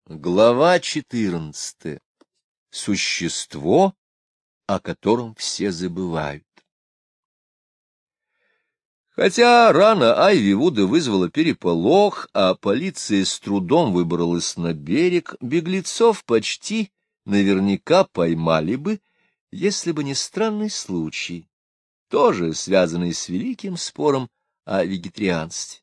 Глава 14. Существо, о котором все забывают. Хотя рана Айви Вуда вызвала переполох, а полиция с трудом выбралась на берег, беглецов почти наверняка поймали бы, если бы не странный случай, тоже связанный с великим спором о вегетарианстве.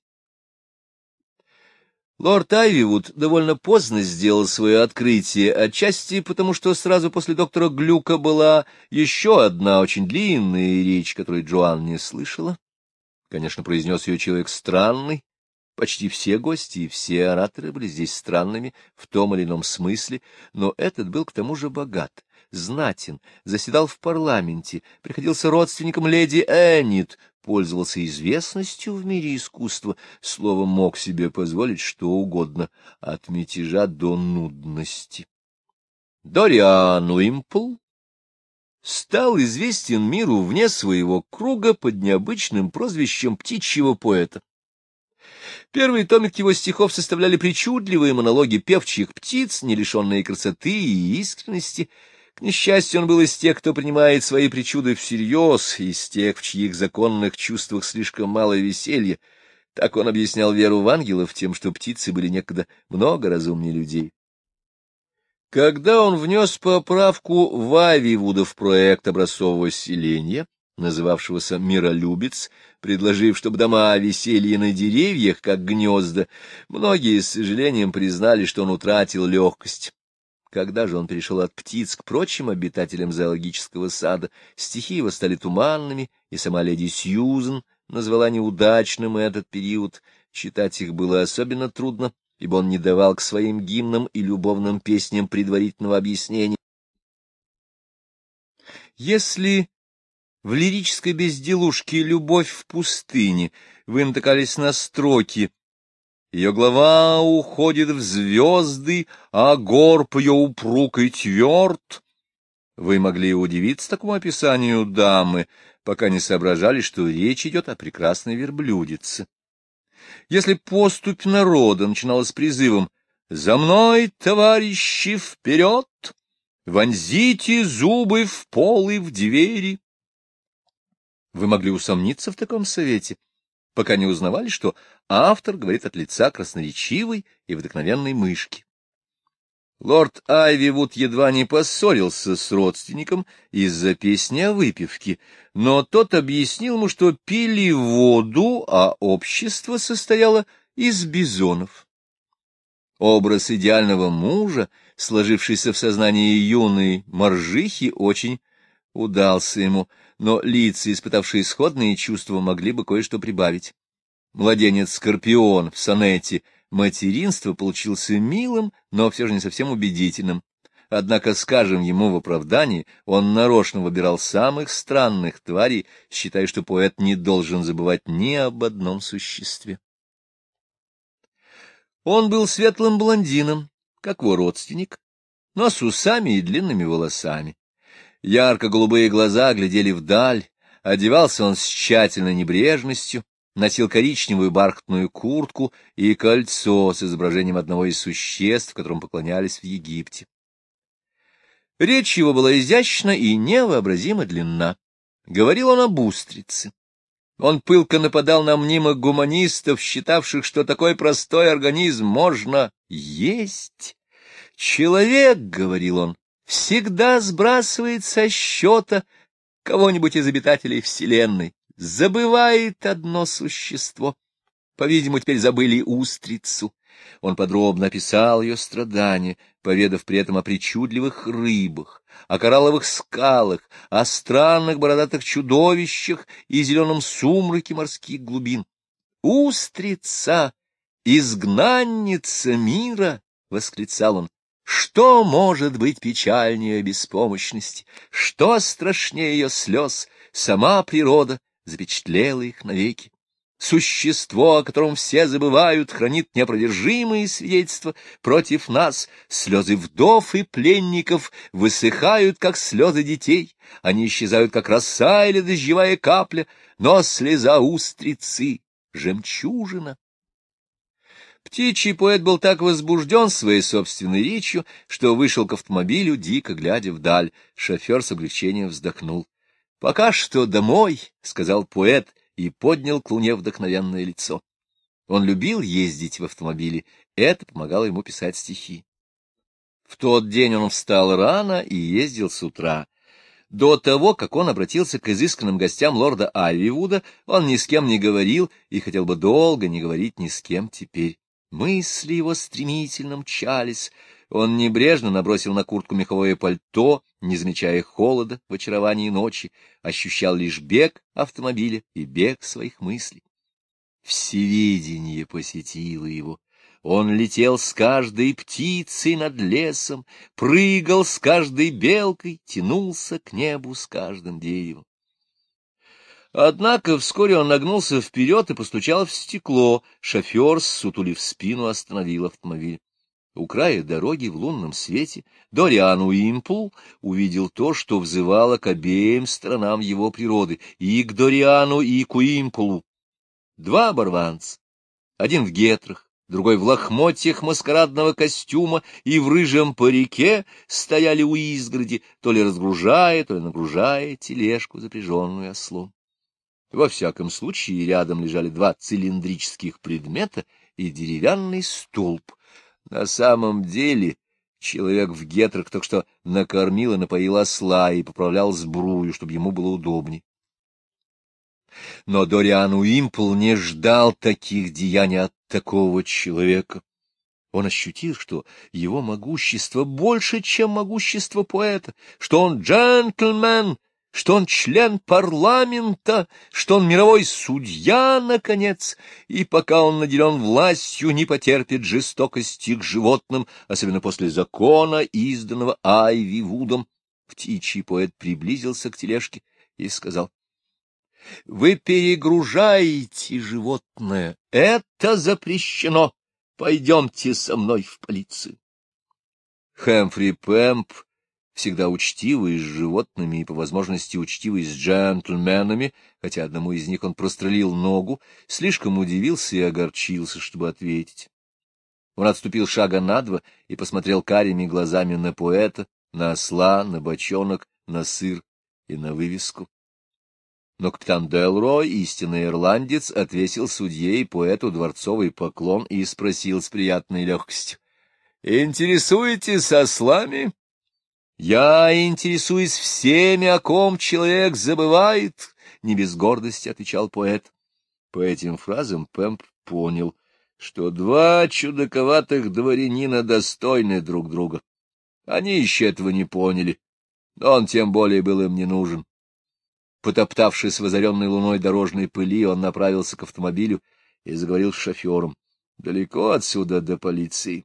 Лорд Айвивуд довольно поздно сделал свое открытие, отчасти потому, что сразу после доктора Глюка была еще одна очень длинная речь, которую Джоан не слышала. Конечно, произнес ее человек странный. Почти все гости и все ораторы были здесь странными в том или ином смысле, но этот был к тому же богат, знатен, заседал в парламенте, приходился родственником леди Эннет, пользовался известностью в мире искусства, словом, мог себе позволить что угодно, от мятежа до нудности. Дориан Уимпл стал известен миру вне своего круга под необычным прозвищем птичьего поэта. Первый томик его стихов составляли причудливые монологи певчих птиц, не лишенные красоты и искренности. К несчастью, он был из тех, кто принимает свои причуды всерьез, из тех, в чьих законных чувствах слишком мало веселья. Так он объяснял веру в ангелов тем, что птицы были некогда много разумнее людей. Когда он внес поправку в Айвивудов проект образцового селения, называвшегося «Миролюбец», предложив, чтобы дома висели на деревьях, как гнезда, многие с сожалением признали, что он утратил легкость. Когда же он перешел от птиц к прочим обитателям зоологического сада, стихи его стали туманными, и сама леди Сьюзен назвала неудачным этот период. Читать их было особенно трудно, ибо он не давал к своим гимнам и любовным песням предварительного объяснения. Если в лирической безделушке «Любовь в пустыне» вы натыкались на строки «Ее голова уходит в звезды, а горб ее упруг и тверд», вы могли удивиться такому описанию дамы, пока не соображали, что речь идет о прекрасной верблюдице. Если поступь народа начиналась с призывом «За мной, товарищи, вперед! Вонзите зубы в пол и в двери!», вы могли усомниться в таком совете, пока не узнавали, что автор говорит от лица красноречивой и вдохновенной мышки. Лорд Айвивуд едва не поссорился с родственником из-за песни о выпивке, но тот объяснил ему, что пили воду, а общество состояло из бизонов. Образ идеального мужа, сложившийся в сознании юной моржихи, очень удался ему, но лица, испытавшие сходные чувства, могли бы кое-что прибавить. Младенец-скорпион в сонете «Материнство» получился милым, но все же не совсем убедительным. Однако, скажем ему в оправдании, он нарочно выбирал самых странных тварей, считая, что поэт не должен забывать ни об одном существе. Он был светлым блондином, как его родственник, но с усами и длинными волосами. Ярко-голубые глаза глядели вдаль, одевался он с тщательной небрежностью, носил коричневую бархатную куртку и кольцо с изображением одного из существ, которым поклонялись в Египте. Речь его была изящна и невообразимо длинна. Говорил он об устрице. Он пылко нападал на мнимых гуманистов, считавших, что такой простой организм можно есть. «Человек, — говорил он, — всегда сбрасывает со счета кого-нибудь из обитателей Вселенной, забывает одно существо. По-видимому, теперь забыли устрицу». Он подробно описал ее страдания, поведав при этом о причудливых рыбах, о коралловых скалах, о странных бородатых чудовищах и зеленом сумраке морских глубин. «Устрица, изгнанница мира!» — восклицал он. «Что может быть печальнее беспомощности? Что страшнее ее слез? Сама природа запечатлела их навеки. Существо, о котором все забывают, хранит неопровержимые свидетельства против нас. Слезы вдов и пленников высыхают, как слезы детей. Они исчезают, как роса или дождевая капля, но слеза устрицы — жемчужина. Птичий поэт был так возбужден своей собственной речью, что вышел к автомобилю, дико глядя вдаль. Шофер с облегчением вздохнул. — Пока что домой, — сказал поэт и поднял к луне вдохновенное лицо. Он любил ездить в автомобиле, это помогало ему писать стихи. В тот день он встал рано и ездил с утра. До того, как он обратился к изысканным гостям лорда Айвивуда, он ни с кем не говорил и хотел бы долго не говорить ни с кем теперь. Мысли его стремительно мчались. Он небрежно набросил на куртку меховое пальто, не замечая холода в очаровании ночи, ощущал лишь бег автомобиля и бег своих мыслей. Всевидение посетило его. Он летел с каждой птицей над лесом, прыгал с каждой белкой, тянулся к небу с каждым деревом. Однако вскоре он нагнулся вперед и постучал в стекло. Шофер, ссутулив спину, остановил автомобиль. У края дороги в лунном свете Дориан Уимпл увидел то, что взывало к обеим сторонам его природы, и к Дориану, и к Уимплу. Два оборванца, один в гетрах, другой в лохмотьях маскарадного костюма и в рыжем парике, стояли у изгороди, то ли разгружая, то ли нагружая тележку, запряженную ослом. Во всяком случае, рядом лежали два цилиндрических предмета и деревянный столб. На самом деле человек в гетрах только что накормил и напоил осла и поправлял сбрую, чтобы ему было удобнее. Но Дориан Уимпл не ждал таких деяний от такого человека. Он ощутил, что его могущество больше, чем могущество поэта, что он джентльмен, что он член парламента, что он мировой судья, наконец, и пока он наделен властью, не потерпит жестокости к животным, особенно после закона, изданного Айвивудом. Птичий поэт приблизился к тележке и сказал: — Вы перегружаете животное. Это запрещено. Пойдемте со мной в полицию. Хэмфри Пэмп, всегда учтивый с животными и, по возможности, учтивый с джентльменами, хотя одному из них он прострелил ногу, слишком удивился и огорчился, чтобы ответить. Он отступил шага на два и посмотрел карими глазами на поэта, на осла, на бочонок, на сыр и на вывеску. Но капитан Делрой, истинный ирландец, отвесил судье и поэту дворцовый поклон и спросил с приятной легкостью: — Интересуетесь ослами? — Я интересуюсь всеми, о ком человек забывает, — не без гордости отвечал поэт. По этим фразам Пэмп понял, что два чудаковатых дворянина достойны друг друга. Они еще этого не поняли, но он тем более был им не нужен. Потоптавшись в озаренной луной дорожной пыли, он направился к автомобилю и заговорил с шофером: — Далеко отсюда до полиции?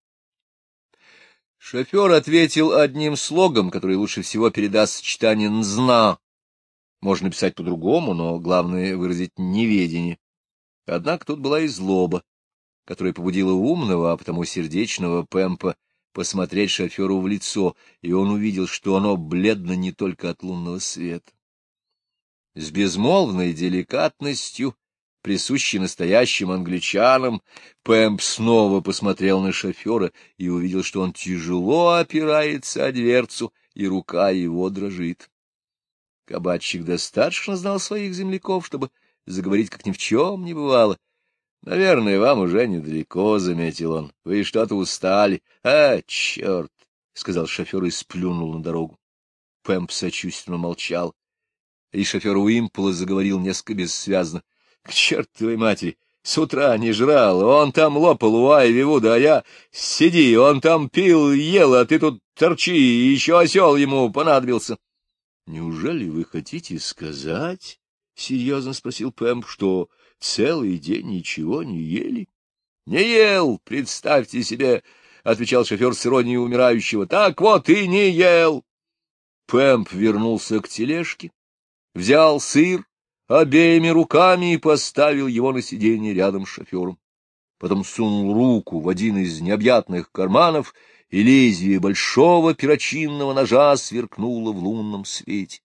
Шофер ответил одним слогом, который лучше всего передаст сочетание «нзна». Можно писать по-другому, но главное — выразить неведение. Однако тут была и злоба, которая побудила умного, а потому сердечного Пэмпа посмотреть шоферу в лицо, и он увидел, что оно бледно не только от лунного света. С безмолвной деликатностью, присущей настоящим англичанам, Пэмп снова посмотрел на шофера и увидел, что он тяжело опирается о дверцу, и рука его дрожит. Кабачик достаточно знал своих земляков, чтобы заговорить, как ни в чем не бывало. — Наверное, вам уже недалеко, — заметил он. — Вы что-то устали. — черт! — сказал шофер и сплюнул на дорогу. Пэмп сочувственно молчал. И шофер Уимпла заговорил несколько бессвязно: — К чертовой матери! С утра не жрал, он там лопал у Айвивуда, а я... Сиди, он там пил, ел, а ты тут торчи, и еще осел ему понадобился. — Неужели вы хотите сказать, — серьезно спросил Пэмп, — что целый день ничего не ели? — Не ел, представьте себе, — отвечал шофер с иронией умирающего. — Так вот и не ел. Пэмп вернулся к тележке, взял сыр обеими руками и поставил его на сиденье рядом с шофером. Потом сунул руку в один из необъятных карманов, и лезвие большого перочинного ножа сверкнуло в лунном свете.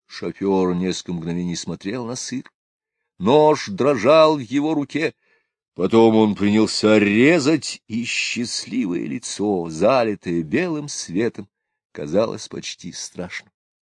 Шофер несколько мгновений смотрел на сыр. Нож дрожал в его руке. Потом он принялся резать, и счастливое лицо, залитое белым светом, казалось почти страшным.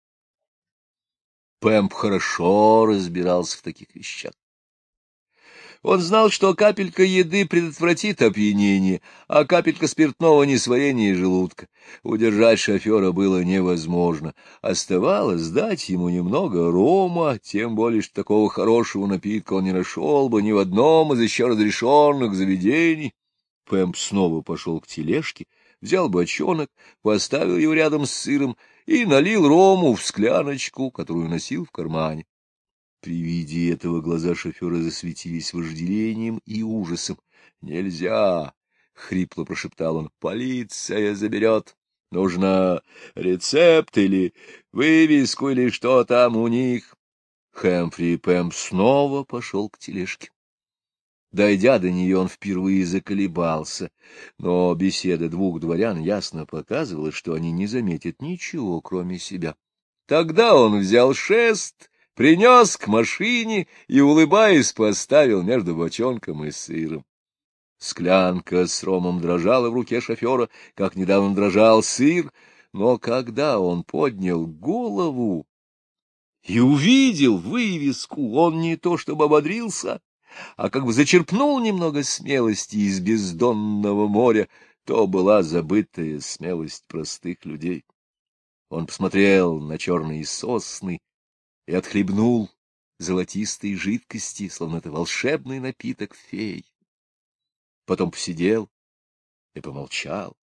Пэмп хорошо разбирался в таких вещах. Он знал, что капелька еды предотвратит опьянение, а капелька спиртного — несварение желудка. Удержать шофера было невозможно. Оставалось дать ему немного рома, тем более, что такого хорошего напитка он не нашел бы ни в одном из еще разрешенных заведений. Пэмп снова пошел к тележке, взял бочонок, поставил его рядом с сыром и налил рому в скляночку, которую носил в кармане. При виде этого глаза шофера засветились вожделением и ужасом. — Нельзя! — хрипло прошептал он. — Полиция заберет. Нужно рецепт или вывеску, или что там у них. Хэмфри Пэмп снова пошел к тележке. Дойдя до нее, он впервые заколебался, но беседа двух дворян ясно показывала, что они не заметят ничего, кроме себя. Тогда он взял шест, принес к машине и, улыбаясь, поставил между бочонком и сыром. Склянка с ромом дрожала в руке шофера, как недавно дрожал сыр, но когда он поднял голову и увидел вывеску, он не то чтобы ободрился, а как бы зачерпнул немного смелости из бездонного моря. То была забытая смелость простых людей. Он посмотрел на черные сосны и отхлебнул золотистой жидкости, словно это волшебный напиток фей. Потом посидел и помолчал.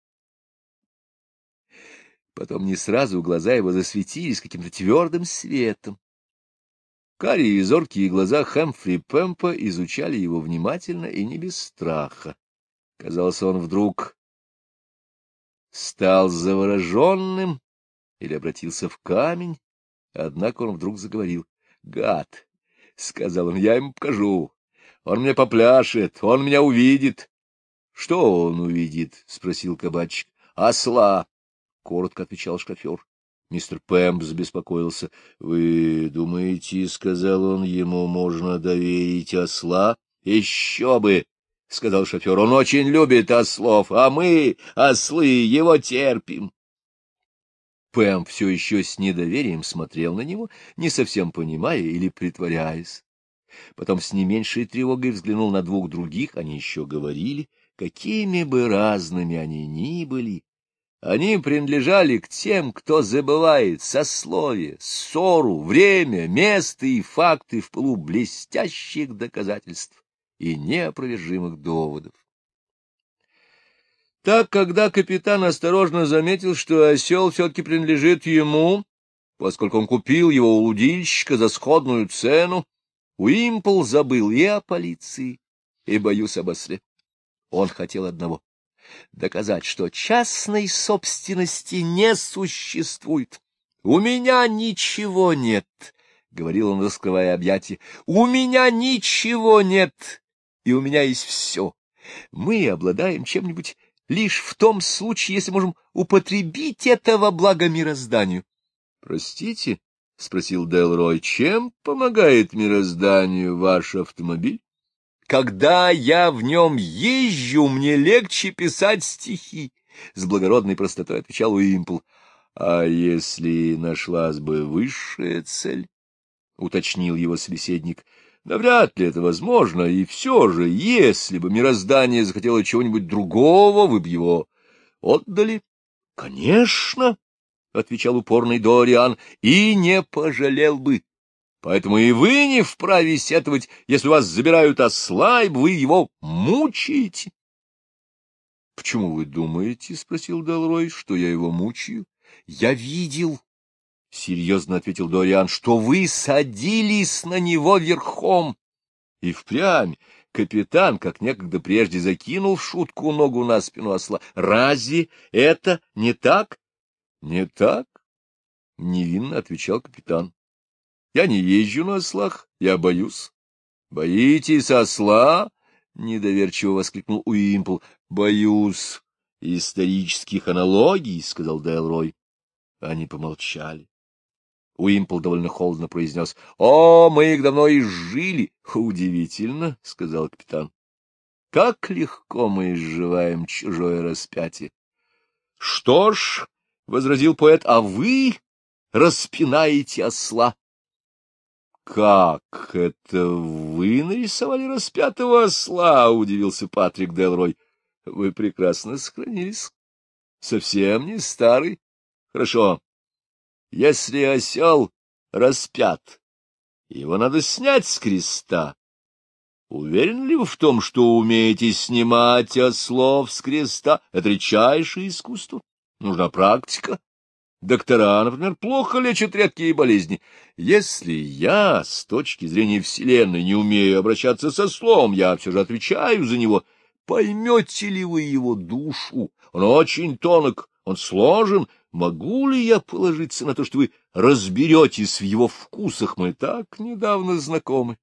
Потом не сразу глаза его засветились каким-то твердым светом. Карие и зоркие глаза Хэмфри Пэмпа изучали его внимательно и не без страха. Казалось, он вдруг стал завороженным или обратился в камень. Однако он вдруг заговорил. — Гад! — сказал он, — я ему покажу. Он мне попляшет, он меня увидит. — Что он увидит? — спросил кабачик. — Осла! — коротко отвечал шофер. Мистер Пэмп забеспокоился. — Вы думаете, — сказал он, — ему можно доверить осла? — Еще бы! — сказал шофер. — Он очень любит ослов, а мы, ослы, его терпим. Пэмп все еще с недоверием смотрел на него, не совсем понимая или притворяясь. Потом с не меньшей тревогой взглянул на двух других, они еще говорили, какими бы разными они ни были. Они принадлежали к тем, кто забывает сословие, ссору, время, место и факты в пылу блестящих доказательств и неопровержимых доводов. Так, когда капитан осторожно заметил, что осел все-таки принадлежит ему, поскольку он купил его у лудильщика за сходную цену, Уимпл забыл и о полиции, и, боюсь, об осле. Он хотел одного — доказать, что частной собственности не существует. — У меня ничего нет, — говорил он, раскрывая объятия, — у меня ничего нет, и у меня есть все. Мы обладаем чем-нибудь лишь в том случае, если можем употребить это во благо мирозданию. — Простите, — спросил Делрой, — чем помогает мирозданию ваш автомобиль? — Когда я в нем езжу, мне легче писать стихи, — с благородной простотой отвечал Уимпл. — А если нашлась бы высшая цель? — уточнил его собеседник. — Навряд ли это возможно, и все же, если бы мироздание захотело чего-нибудь другого, вы бы его отдали. — Конечно, — отвечал упорный Дориан, — и не пожалел бы. Поэтому и вы не вправе сетовать, если вас забирают осла, и вы его мучаете. — Почему вы думаете, — спросил Делрой, — что я его мучаю? — Я видел, — серьезно ответил Дориан, — что вы садились на него верхом. И впрямь капитан, как некогда прежде, закинул в шутку ногу на спину осла. Разве это не так? — Не так, — невинно отвечал капитан. — Я не езжу на ослах, я боюсь. — Боитесь осла? — недоверчиво воскликнул Уимпл. — Боюсь исторических аналогий, — сказал Делрой. Они помолчали. Уимпл довольно холодно произнес: — О, мы их давно изжили. — Удивительно, — сказал капитан. как легко мы изживаем чужое распятие. — Что ж, — возразил поэт, — а вы распинаете осла. — Как это вы нарисовали распятого осла? — удивился Патрик Делрой. — Вы прекрасно сохранились. Совсем не старый. Хорошо. Если осел распят, его надо снять с креста. Уверен ли вы в том, что умеете снимать ослов с креста? Это редчайшее искусство. Нужна практика. Доктора, например, плохо лечат редкие болезни. Если я, с точки зрения Вселенной, не умею обращаться со ослом, я все же отвечаю за него. Поймете ли вы его душу? Он очень тонок, он сложен. Могу ли я положиться на то, что вы разберетесь в его вкусах? Мы так недавно знакомы.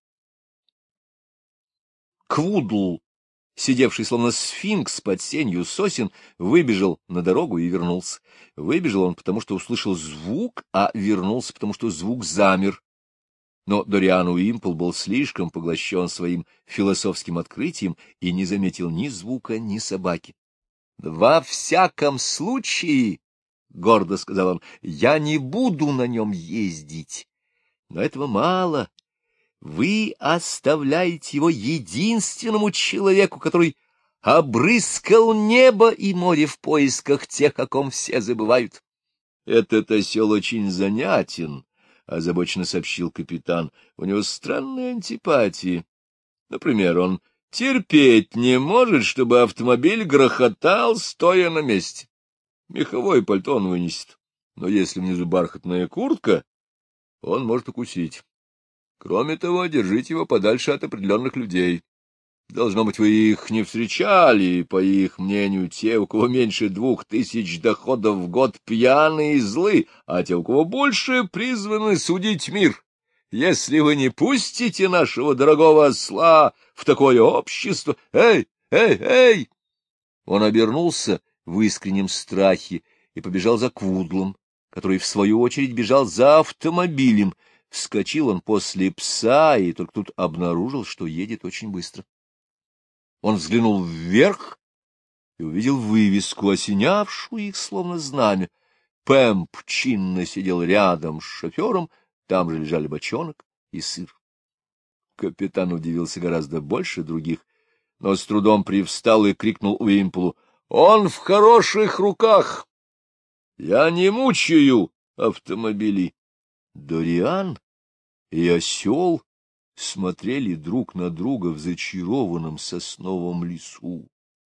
Квудл, сидевший словно сфинкс под сенью сосен, выбежал на дорогу и вернулся. Выбежал он, потому что услышал звук, а вернулся, потому что звук замер. Но Дориан Уимпл был слишком поглощен своим философским открытием и не заметил ни звука, ни собаки. — Во всяком случае, — гордо сказал он, — я не буду на нем ездить. Но этого мало. Вы оставляете его единственному человеку, который обрыскал небо и море в поисках тех, о ком все забывают. — Этот осел очень занятен, — озабоченно сообщил капитан. — У него странные антипатии. Например, он терпеть не может, чтобы автомобиль грохотал, стоя на месте. Меховое пальто он вынесет, но если внизу бархатная куртка, он может укусить. Кроме того, держите его подальше от определенных людей. Должно быть, вы их не встречали, по их мнению, те, у кого меньше 2000 доходов в год, пьяные и злы, а те, у кого больше, призваны судить мир. Если вы не пустите нашего дорогого осла в такое общество... Эй, эй, эй! Он обернулся в искреннем страхе и побежал за Квудлом, который, в свою очередь, бежал за автомобилем. Вскочил он после пса и только тут обнаружил, что едет очень быстро. Он взглянул вверх и увидел вывеску, осенявшую их словно знамя. Пэмп чинно сидел рядом с шофером, там же лежали бочонок и сыр. Капитан удивился гораздо больше других, но с трудом привстал и крикнул Уимплу: — Он в хороших руках! Я не мучаю автомобили. Дориан и осел смотрели друг на друга в зачарованном сосновом лесу.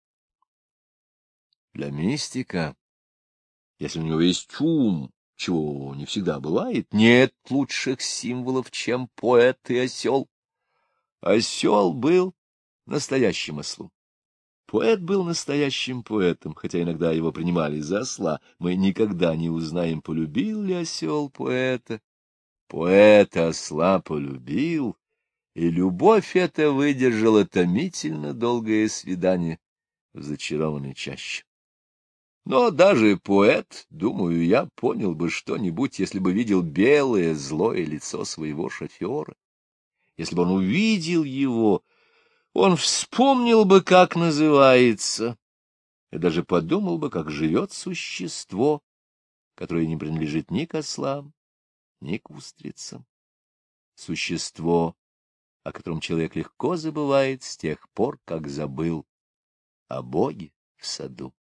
Для мистика, если у него есть ум, чего не всегда бывает, нет лучших символов, чем поэт и осел. Осел был настоящим ослом. Поэт был настоящим поэтом, хотя иногда его принимали за осла. Мы никогда не узнаем, полюбил ли осел поэта. Поэт осла полюбил, и любовь эта выдержала томительно долгое свидание в зачарованной чаще. Но даже поэт, думаю, я понял бы что-нибудь, если бы видел белое злое лицо своего шофера. Если бы он увидел его, он вспомнил бы, как называется, и даже подумал бы, как живет существо, которое не принадлежит ни к ослам, ни к устрицам. Существо, о котором человек легко забывает с тех пор, как забыл о Боге в саду.